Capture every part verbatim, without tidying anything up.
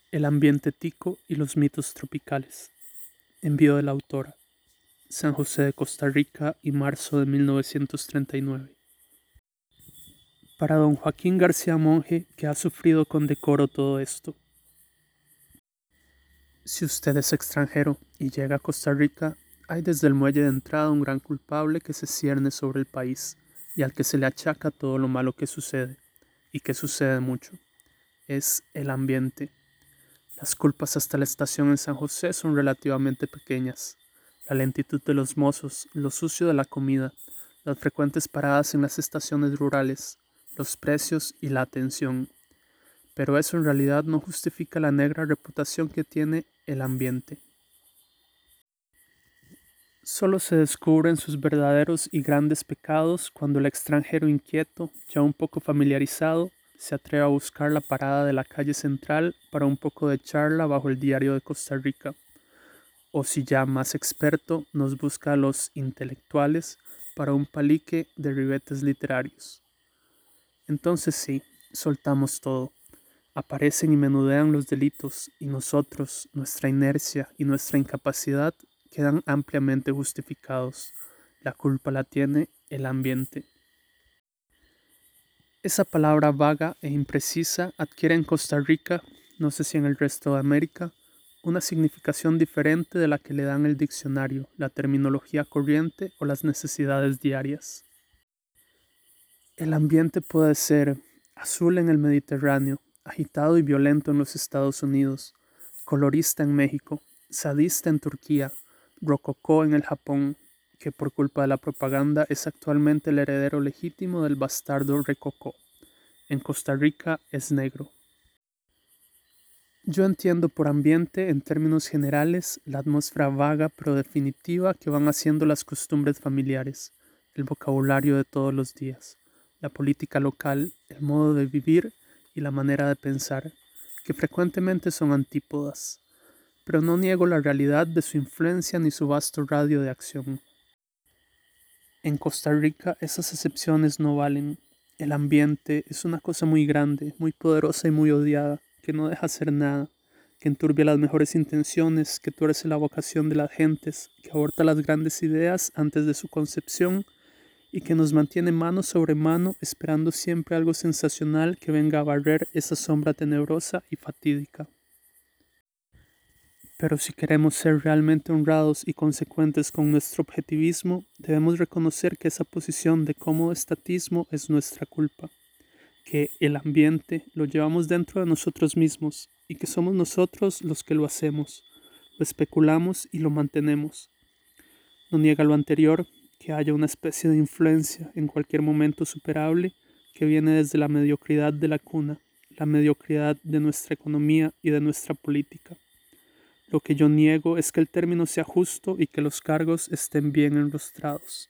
El ambiente tico y los mitos tropicales. Envío de la autora. San José de Costa Rica y marzo de mil novecientos treinta y nueve. Para don Joaquín García Monge, que ha sufrido con decoro todo esto. Si usted es extranjero y llega a Costa Rica, hay desde el muelle de entrada un gran culpable que se cierne sobre el país y al que se le achaca todo lo malo que sucede, y que sucede mucho. Es el ambiente. Las culpas hasta la estación en San José son relativamente pequeñas. La lentitud de los mozos, lo sucio de la comida, las frecuentes paradas en las estaciones rurales, los precios y la atención. Pero eso en realidad no justifica la negra reputación que tiene el ambiente. Solo se descubren sus verdaderos y grandes pecados cuando el extranjero inquieto, ya un poco familiarizado, se atreve a buscar la parada de la calle central para un poco de charla bajo el diario de Costa Rica. O si ya más experto, nos busca a los intelectuales para un palique de ribetes literarios. Entonces sí, soltamos todo. Aparecen y menudean los delitos y nosotros, nuestra inercia y nuestra incapacidad quedan ampliamente justificados. La culpa la tiene el ambiente. Esa palabra vaga e imprecisa adquiere en Costa Rica, no sé si en el resto de América, una significación diferente de la que le dan el diccionario, la terminología corriente o las necesidades diarias. El ambiente puede ser azul en el Mediterráneo, agitado y violento en los Estados Unidos, colorista en México, sadista en Turquía, rococó en el Japón, que por culpa de la propaganda es actualmente el heredero legítimo del bastardo rococó. En Costa Rica es negro. Yo entiendo por ambiente, en términos generales, la atmósfera vaga pero definitiva que van haciendo las costumbres familiares, el vocabulario de todos los días, la política local, el modo de vivir y la manera de pensar, que frecuentemente son antípodas, pero no niego la realidad de su influencia ni su vasto radio de acción. En Costa Rica esas excepciones no valen. El ambiente es una cosa muy grande, muy poderosa y muy odiada, que no deja hacer nada, que enturbia las mejores intenciones, que tuerce la vocación de las gentes, que aborta las grandes ideas antes de su concepción y que nos mantiene mano sobre mano esperando siempre algo sensacional que venga a barrer esa sombra tenebrosa y fatídica. Pero si queremos ser realmente honrados y consecuentes con nuestro objetivismo, debemos reconocer que esa posición de cómodo estatismo es nuestra culpa, que el ambiente lo llevamos dentro de nosotros mismos y que somos nosotros los que lo hacemos, lo especulamos y lo mantenemos. No niega lo anterior, que haya una especie de influencia en cualquier momento superable que viene desde la mediocridad de la cuna, la mediocridad de nuestra economía y de nuestra política. Lo que yo niego es que el término sea justo y que los cargos estén bien enrostrados.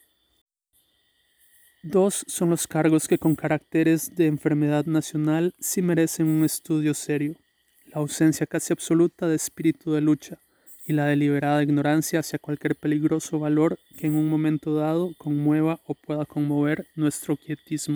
Dos son los cargos que con caracteres de enfermedad nacional sí merecen un estudio serio: la ausencia casi absoluta de espíritu de lucha y la deliberada ignorancia hacia cualquier peligroso valor que en un momento dado conmueva o pueda conmover nuestro quietismo.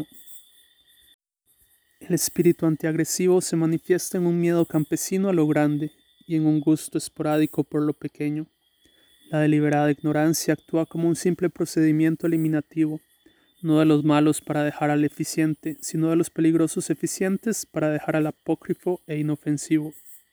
El espíritu antiagresivo se manifiesta en un miedo campesino a lo grande y en un gusto esporádico por lo pequeño. La deliberada ignorancia actúa como un simple procedimiento eliminativo, no de los malos para dejar al eficiente, sino de los peligrosos eficientes para dejar al apócrifo e inofensivo.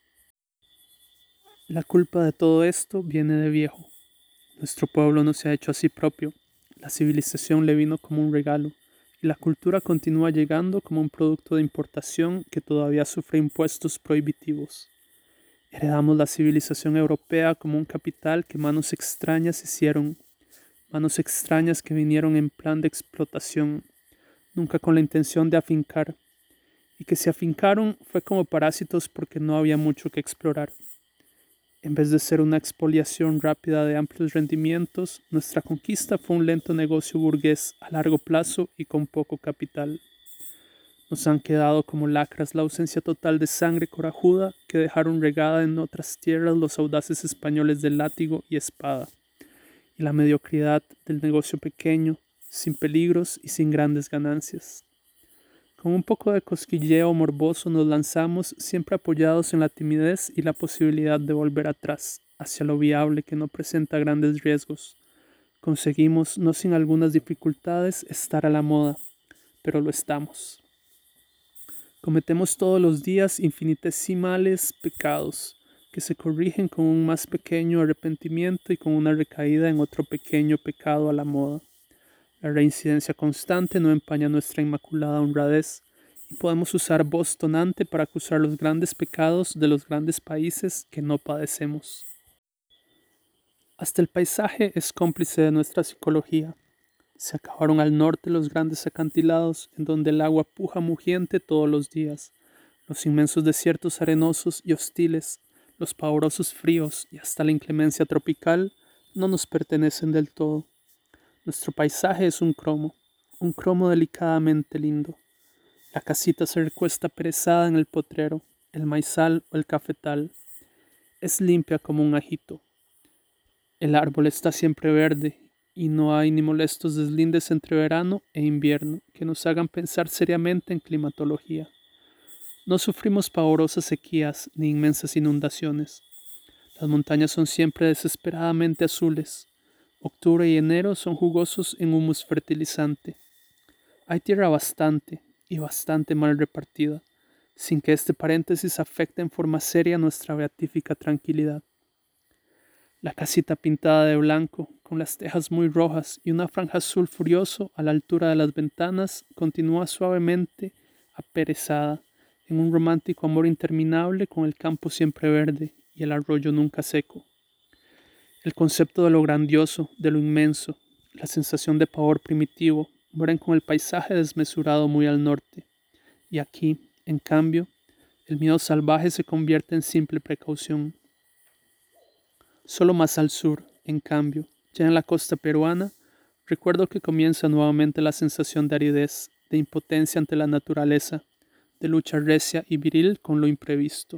La culpa de todo esto viene de viejo. Nuestro pueblo no se ha hecho a sí propio. La civilización le vino como un regalo, y la cultura continúa llegando como un producto de importación que todavía sufre impuestos prohibitivos. Heredamos la civilización europea como un capital que manos extrañas hicieron, manos extrañas que vinieron en plan de explotación, nunca con la intención de afincar, y que se afincaron fue como parásitos porque no había mucho que explorar. En vez de ser una expoliación rápida de amplios rendimientos, nuestra conquista fue un lento negocio burgués a largo plazo y con poco capital. Nos han quedado como lacras la ausencia total de sangre corajuda que dejaron regada en otras tierras los audaces españoles de látigo y espada, y la mediocridad del negocio pequeño, sin peligros y sin grandes ganancias. Con un poco de cosquilleo morboso nos lanzamos, siempre apoyados en la timidez y la posibilidad de volver atrás, hacia lo viable que no presenta grandes riesgos. Conseguimos, no sin algunas dificultades, estar a la moda, pero lo estamos. Cometemos todos los días infinitesimales pecados, que se corrigen con un más pequeño arrepentimiento y con una recaída en otro pequeño pecado a la moda. La reincidencia constante no empaña nuestra inmaculada honradez, y podemos usar voz tonante para acusar los grandes pecados de los grandes países que no padecemos. Hasta el paisaje es cómplice de nuestra psicología. Se acabaron al norte los grandes acantilados, en donde el agua puja mugiente todos los días, los inmensos desiertos arenosos y hostiles, los pavorosos fríos y hasta la inclemencia tropical no nos pertenecen del todo. Nuestro paisaje es un cromo, un cromo delicadamente lindo. La casita se recuesta perezada en el potrero, el maizal o el cafetal. Es limpia como un ajito. El árbol está siempre verde y no hay ni molestos deslindes entre verano e invierno que nos hagan pensar seriamente en climatología. No sufrimos pavorosas sequías ni inmensas inundaciones. Las montañas son siempre desesperadamente azules. Octubre y enero son jugosos en humus fertilizante. Hay tierra bastante y bastante mal repartida, sin que este paréntesis afecte en forma seria nuestra beatífica tranquilidad. La casita pintada de blanco, con las tejas muy rojas y una franja azul furioso a la altura de las ventanas, continúa suavemente aperezada en un romántico amor interminable con el campo siempre verde y el arroyo nunca seco. El concepto de lo grandioso, de lo inmenso, la sensación de pavor primitivo, mueren con el paisaje desmesurado muy al norte. Y aquí, en cambio, el miedo salvaje se convierte en simple precaución. Solo más al sur, en cambio, ya en la costa peruana, recuerdo que comienza nuevamente la sensación de aridez, de impotencia ante la naturaleza, de lucha recia y viril con lo imprevisto.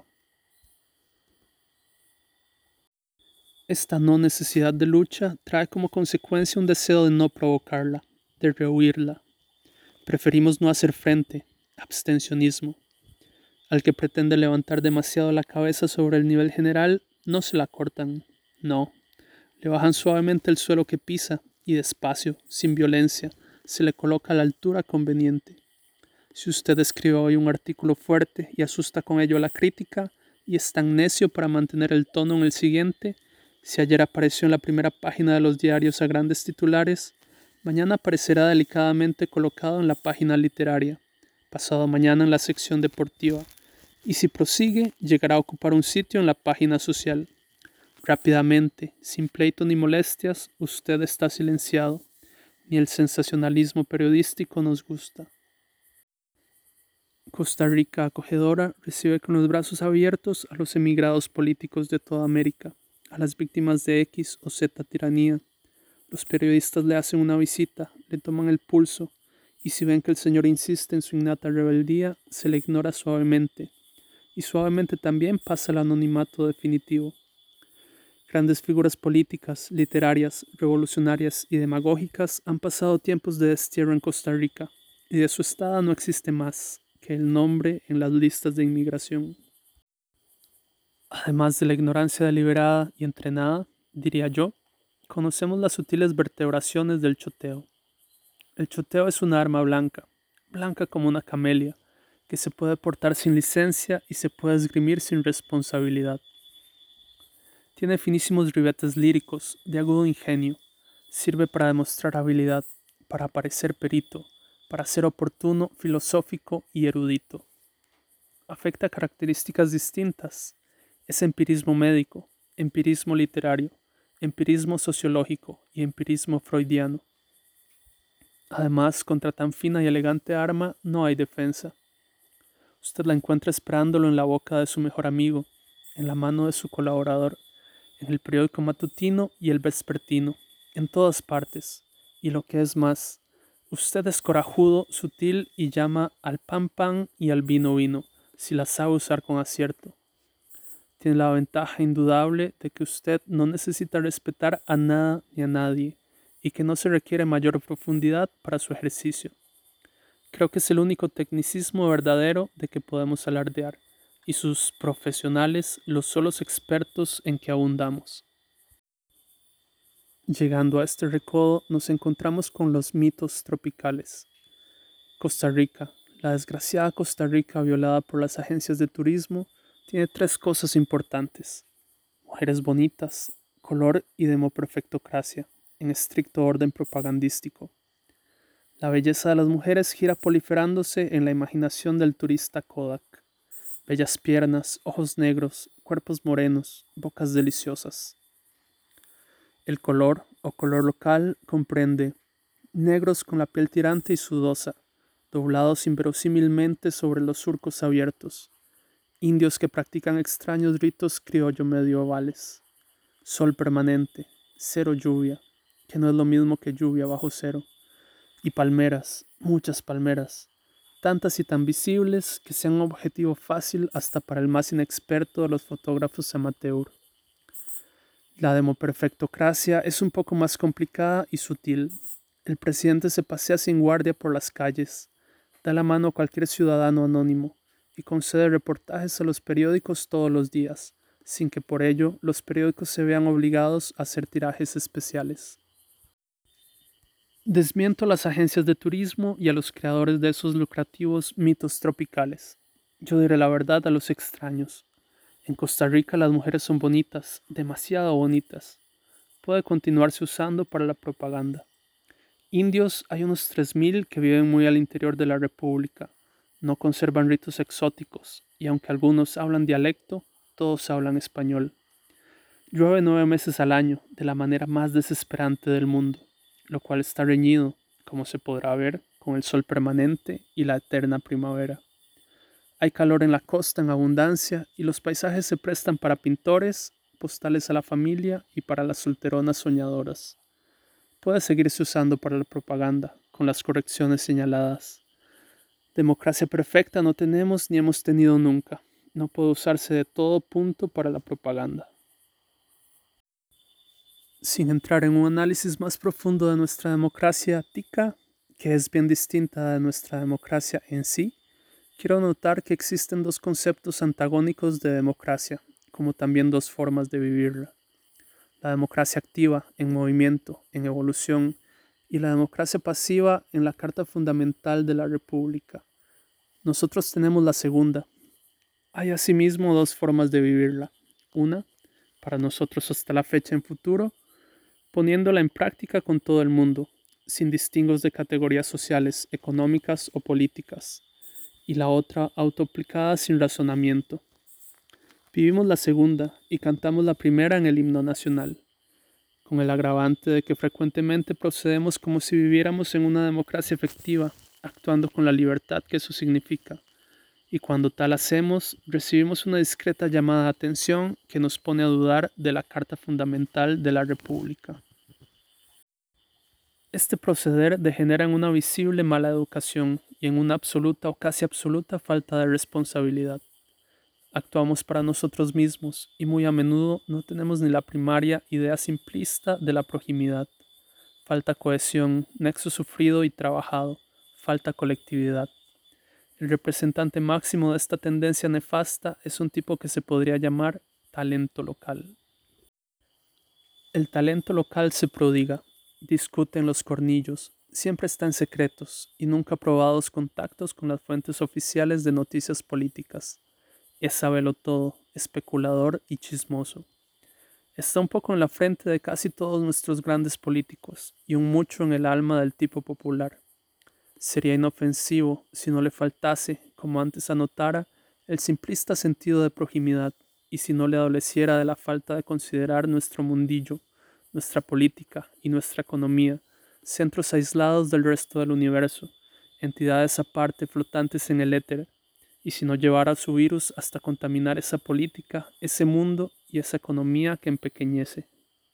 Esta no necesidad de lucha trae como consecuencia un deseo de no provocarla, de rehuirla. Preferimos no hacer frente, abstencionismo. Al que pretende levantar demasiado la cabeza sobre el nivel general, no se la cortan, no. Le bajan suavemente el suelo que pisa y despacio, sin violencia, se le coloca a la altura conveniente. Si usted escribe hoy un artículo fuerte y asusta con ello a la crítica, y es tan necio para mantener el tono en el siguiente, si ayer apareció en la primera página de los diarios a grandes titulares, mañana aparecerá delicadamente colocado en la página literaria, pasado mañana en la sección deportiva, y si prosigue, llegará a ocupar un sitio en la página social. Rápidamente, sin pleito ni molestias, usted está silenciado. Ni el sensacionalismo periodístico nos gusta. Costa Rica acogedora recibe con los brazos abiertos a los emigrados políticos de toda América, a las víctimas de X o Z tiranía. Los periodistas le hacen una visita, le toman el pulso, y si ven que el señor insiste en su innata rebeldía, se le ignora suavemente, y suavemente también pasa el anonimato definitivo. Grandes figuras políticas, literarias, revolucionarias y demagógicas han pasado tiempos de destierro en Costa Rica, y de su estada no existe más que el nombre en las listas de inmigración. Además de la ignorancia deliberada y entrenada, diría yo, conocemos las sutiles vertebraciones del choteo. El choteo es una arma blanca, blanca como una camelia, que se puede portar sin licencia y se puede esgrimir sin responsabilidad. Tiene finísimos ribetes líricos, de agudo ingenio, sirve para demostrar habilidad, para parecer perito, para ser oportuno, filosófico y erudito. Afecta características distintas. Es empirismo médico, empirismo literario, empirismo sociológico y empirismo freudiano. Además, contra tan fina y elegante arma no hay defensa. Usted la encuentra esperándolo en la boca de su mejor amigo, en la mano de su colaborador, en el periódico matutino y el vespertino, en todas partes. Y lo que es más, usted es corajudo, sutil y llama al pan pan y al vino vino, si la sabe usar con acierto. Tiene la ventaja indudable de que usted no necesita respetar a nada ni a nadie, y que no se requiere mayor profundidad para su ejercicio. Creo que es el único tecnicismo verdadero de que podemos alardear, y sus profesionales los solos expertos en que abundamos. Llegando a este recodo nos encontramos con los mitos tropicales. Costa Rica, la desgraciada Costa Rica violada por las agencias de turismo, tiene tres cosas importantes: mujeres bonitas, color y demoperfectocracia, en estricto orden propagandístico. La belleza de las mujeres gira proliferándose en la imaginación del turista Kodak. Bellas piernas, ojos negros, cuerpos morenos, bocas deliciosas. El color, o color local, comprende negros con la piel tirante y sudosa, doblados inverosímilmente sobre los surcos abiertos, indios que practican extraños ritos criollo medievales, sol permanente, cero lluvia, que no es lo mismo que lluvia bajo cero, y palmeras, muchas palmeras, tantas y tan visibles que sean un objetivo fácil hasta para el más inexperto de los fotógrafos amateur. La demoperfectocracia es un poco más complicada y sutil. El presidente se pasea sin guardia por las calles, da la mano a cualquier ciudadano anónimo y concede reportajes a los periódicos todos los días, sin que por ello los periódicos se vean obligados a hacer tirajes especiales. Desmiento a las agencias de turismo y a los creadores de esos lucrativos mitos tropicales. Yo diré la verdad a los extraños. En Costa Rica las mujeres son bonitas, demasiado bonitas. Puede continuarse usando para la propaganda. Indios hay unos tres mil que viven muy al interior de la República. No conservan ritos exóticos, y aunque algunos hablan dialecto, todos hablan español. Llueve nueve meses al año, de la manera más desesperante del mundo, lo cual está reñido, como se podrá ver, con el sol permanente y la eterna primavera. Hay calor en la costa en abundancia y los paisajes se prestan para pintores, postales a la familia y para las solteronas soñadoras. Puede seguirse usando para la propaganda, con las correcciones señaladas. Democracia perfecta no tenemos ni hemos tenido nunca. No puede usarse de todo punto para la propaganda. Sin entrar en un análisis más profundo de nuestra democracia tica, que es bien distinta de nuestra democracia en sí, quiero notar que existen dos conceptos antagónicos de democracia, como también dos formas de vivirla. La democracia activa, en movimiento, en evolución, y la democracia pasiva en la Carta Fundamental de la República. Nosotros tenemos la segunda. Hay asimismo dos formas de vivirla. Una, para nosotros hasta la fecha en futuro, poniéndola en práctica con todo el mundo, sin distingos de categorías sociales, económicas o políticas. Y la otra autoaplicada sin razonamiento. Vivimos la segunda y cantamos la primera en el himno nacional, con el agravante de que frecuentemente procedemos como si viviéramos en una democracia efectiva, actuando con la libertad que eso significa, y cuando tal hacemos, recibimos una discreta llamada de atención que nos pone a dudar de la Carta Fundamental de la República. Este proceder degenera en una visible mala educación y en una absoluta o casi absoluta falta de responsabilidad. Actuamos para nosotros mismos y muy a menudo no tenemos ni la primaria idea simplista de la proximidad. Falta cohesión, nexo sufrido y trabajado, falta colectividad. El representante máximo de esta tendencia nefasta es un tipo que se podría llamar talento local. El talento local se prodiga, discute en los cornillos, siempre está en secretos y nunca ha probados contactos con las fuentes oficiales de noticias políticas. Es sabelo todo, especulador y chismoso. Está un poco en la frente de casi todos nuestros grandes políticos y un mucho en el alma del tipo popular. Sería inofensivo si no le faltase, como antes anotara, el simplista sentido de proximidad y si no le adoleciera de la falta de considerar nuestro mundillo, nuestra política y nuestra economía, centros aislados del resto del universo, entidades aparte flotantes en el éter, y si no llevara su virus hasta contaminar esa política, ese mundo y esa economía que empequeñece.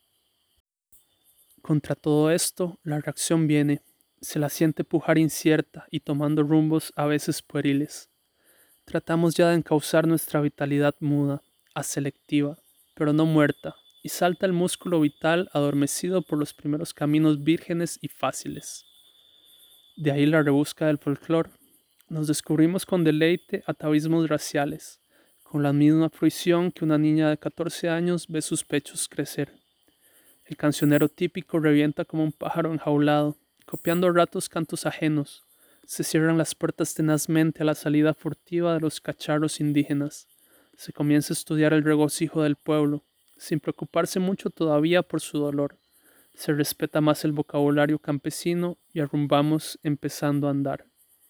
Contra todo esto, la reacción viene, se la siente pujar incierta y tomando rumbos a veces pueriles. Tratamos ya de encauzar nuestra vitalidad muda, aselectiva, pero no muerta, y salta el músculo vital adormecido por los primeros caminos vírgenes y fáciles. De ahí la rebusca del folclore. Nos descubrimos con deleite atavismos raciales, con la misma fruición que una niña de catorce años ve sus pechos crecer. El cancionero típico revienta como un pájaro enjaulado, copiando a ratos cantos ajenos. Se cierran las puertas tenazmente a la salida furtiva de los cacharros indígenas. Se comienza a estudiar el regocijo del pueblo, sin preocuparse mucho todavía por su dolor. Se respeta más el vocabulario campesino y arrumbamos empezando a andar.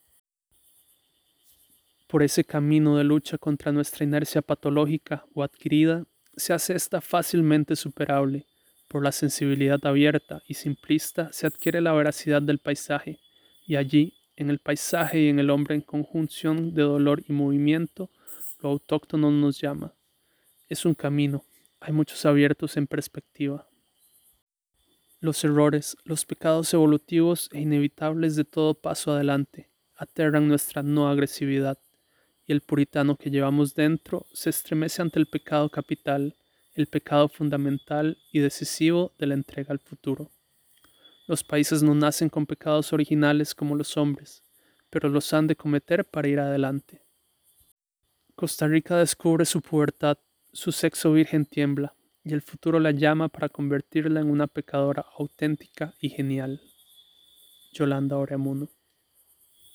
Por ese camino de lucha contra nuestra inercia patológica o adquirida, se hace esta fácilmente superable. Por la sensibilidad abierta y simplista se adquiere la veracidad del paisaje, y allí, en el paisaje y en el hombre en conjunción de dolor y movimiento, lo autóctono nos llama. Es un camino, hay muchos abiertos en perspectiva. Los errores, los pecados evolutivos e inevitables de todo paso adelante, aterran nuestra no agresividad, y el puritano que llevamos dentro se estremece ante el pecado capital, el pecado fundamental y decisivo de la entrega al futuro. Los países no nacen con pecados originales como los hombres, pero los han de cometer para ir adelante. Costa Rica descubre su pubertad, su sexo virgen tiembla, y el futuro la llama para convertirla en una pecadora auténtica y genial. Yolanda Oreamuno.